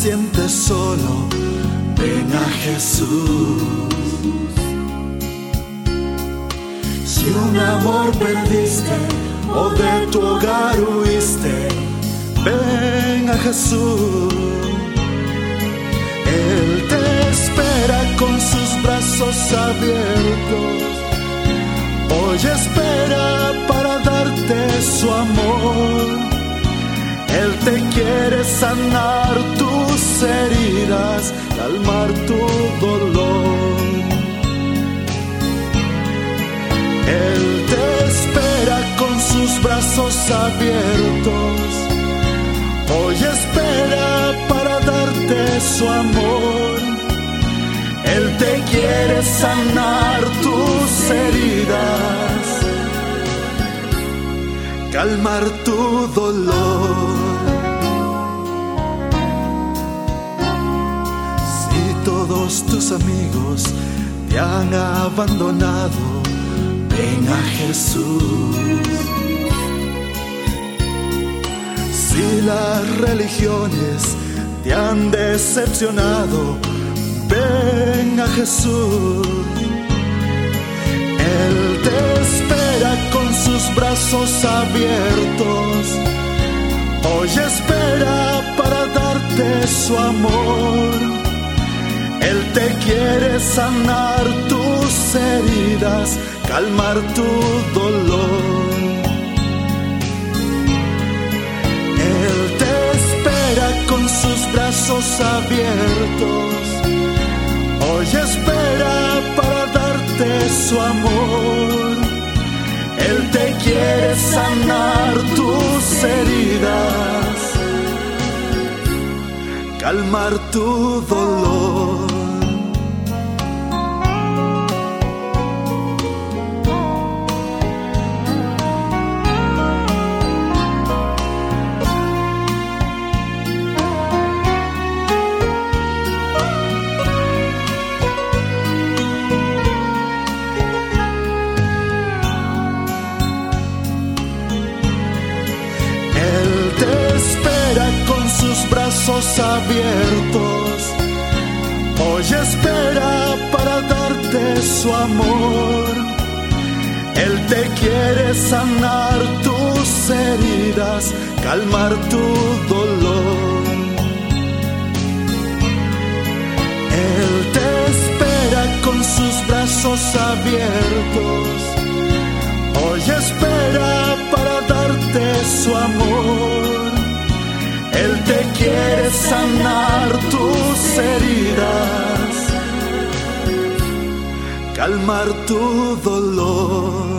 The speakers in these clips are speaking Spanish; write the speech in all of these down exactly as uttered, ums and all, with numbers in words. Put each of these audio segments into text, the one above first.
sientes solo, ven a Jesús. Si un amor perdiste o de tu hogar huiste, ven a Jesús. Él te espera con sus brazos abiertos. Hoy espera para darte su amor. Él te quiere sanar tus heridas, calmar tu dolor. Él te espera con sus brazos abiertos. Hoy espera para darte su amor. Él te quiere sanar tus heridas, calmar tu dolor. Si todos tus amigos te han abandonado, ven a Jesús. Si las religiones te han decepcionado, ven a Jesús. Él te espera con sus brazos abiertos. Hoy espera para darte su amor. Él te quiere sanar tus heridas, calmar tu dolor. Él te espera con sus brazos abiertos. Hoy espera para darte su amor. Él te quiere sanar tus heridas, calmar tu dolor. Sus brazos abiertos. Hoy espera para darte su amor. Él te quiere sanar tus heridas, calmar tu dolor. Él te espera con sus brazos abiertos. Hoy espera para darte su amor. Él te quiere sanar tus heridas, calmar tu dolor.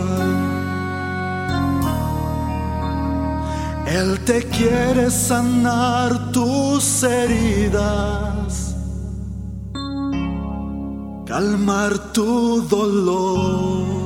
Él te quiere sanar tus heridas, calmar tu dolor.